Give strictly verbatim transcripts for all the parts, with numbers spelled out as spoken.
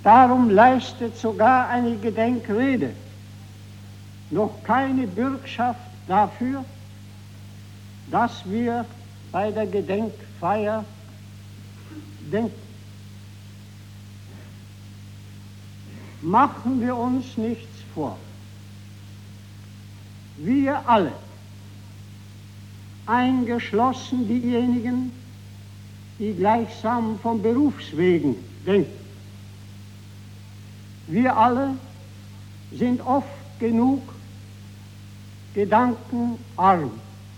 Darum leistet sogar eine Gedenkrede noch keine Bürgschaft dafür, dass wir bei der Gedenkfeier denken. Machen wir uns nichts vor. Wir alle, eingeschlossen diejenigen, die gleichsam von Berufswegen denken, wir alle sind oft genug gedankenarm.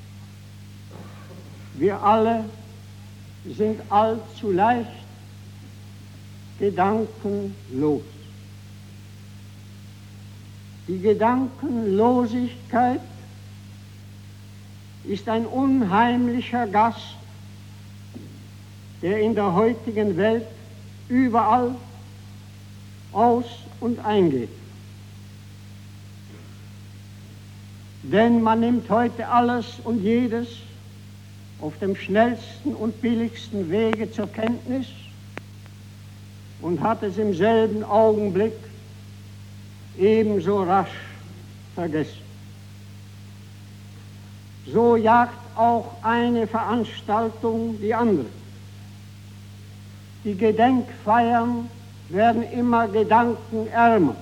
Wir alle sind allzu leicht gedankenlos. Die Gedankenlosigkeit ist ein unheimlicher Gast, der in der heutigen Welt überall aus- und eingeht. Denn man nimmt heute alles und jedes auf dem schnellsten und billigsten Wege zur Kenntnis und hat es im selben Augenblick ebenso rasch vergessen. So jagt auch eine Veranstaltung die andere. Die Gedenkfeiern werden immer gedankenärmer.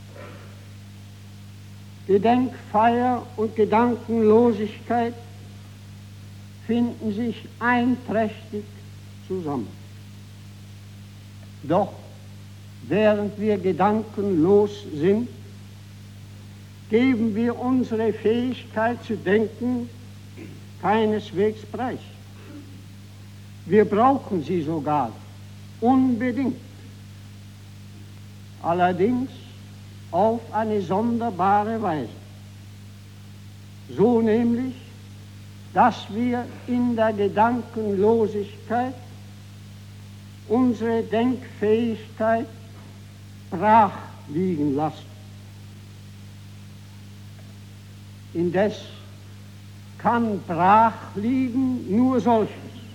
Gedenkfeier und Gedankenlosigkeit finden sich einträchtig zusammen. Doch während wir gedankenlos sind, geben wir unsere Fähigkeit zu denken keineswegs preis. Wir brauchen sie sogar unbedingt. Allerdings auf eine sonderbare Weise. So nämlich, dass wir in der Gedankenlosigkeit unsere Denkfähigkeit brach liegen lassen. Indes kann brach liegen nur solches,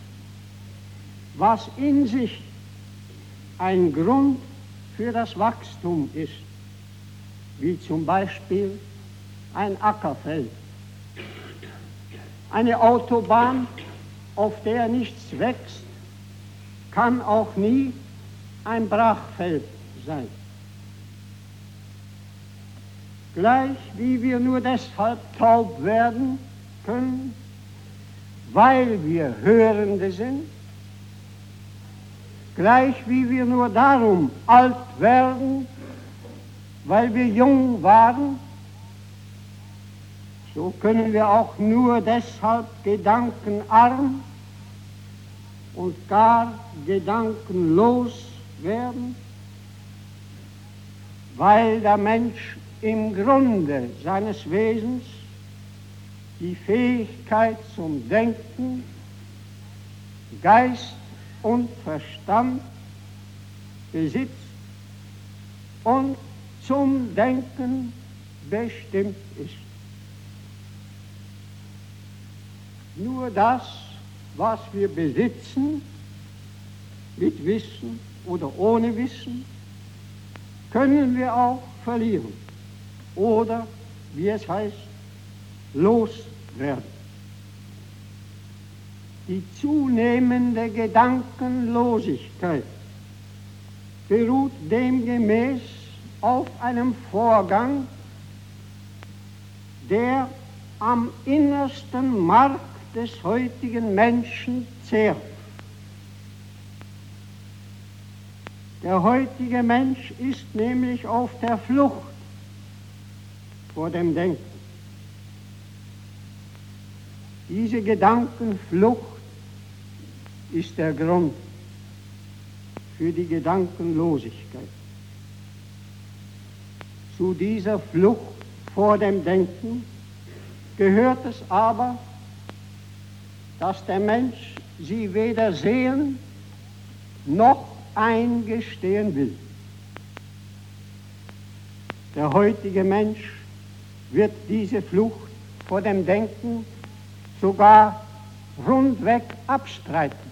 was in sich ein Grund für das Wachstum ist, wie zum Beispiel ein Ackerfeld. Eine Autobahn, auf der nichts wächst, kann auch nie ein Brachfeld sein. Gleich wie wir nur deshalb taub werden können, weil wir Hörende sind, gleich wie wir nur darum alt werden, weil wir jung waren, so können wir auch nur deshalb gedankenarm und gar gedankenlos werden, weil der Mensch im Grunde seines Wesens die Fähigkeit zum Denken, Geist und Verstand besitzt und zum Denken bestimmt ist. Nur das, was wir besitzen, mit Wissen oder ohne Wissen, können wir auch verlieren oder, wie es heißt, loswerden. Die zunehmende Gedankenlosigkeit beruht demgemäß auf einem Vorgang, der am innersten Mark des heutigen Menschen zehrt. Der heutige Mensch ist nämlich auf der Flucht vor dem Denken. Diese Gedankenflucht ist der Grund für die Gedankenlosigkeit. Zu dieser Flucht vor dem Denken gehört es aber, dass der Mensch sie weder sehen noch eingestehen will. Der heutige Mensch wird diese Flucht vor dem Denken sogar rundweg abstreiten.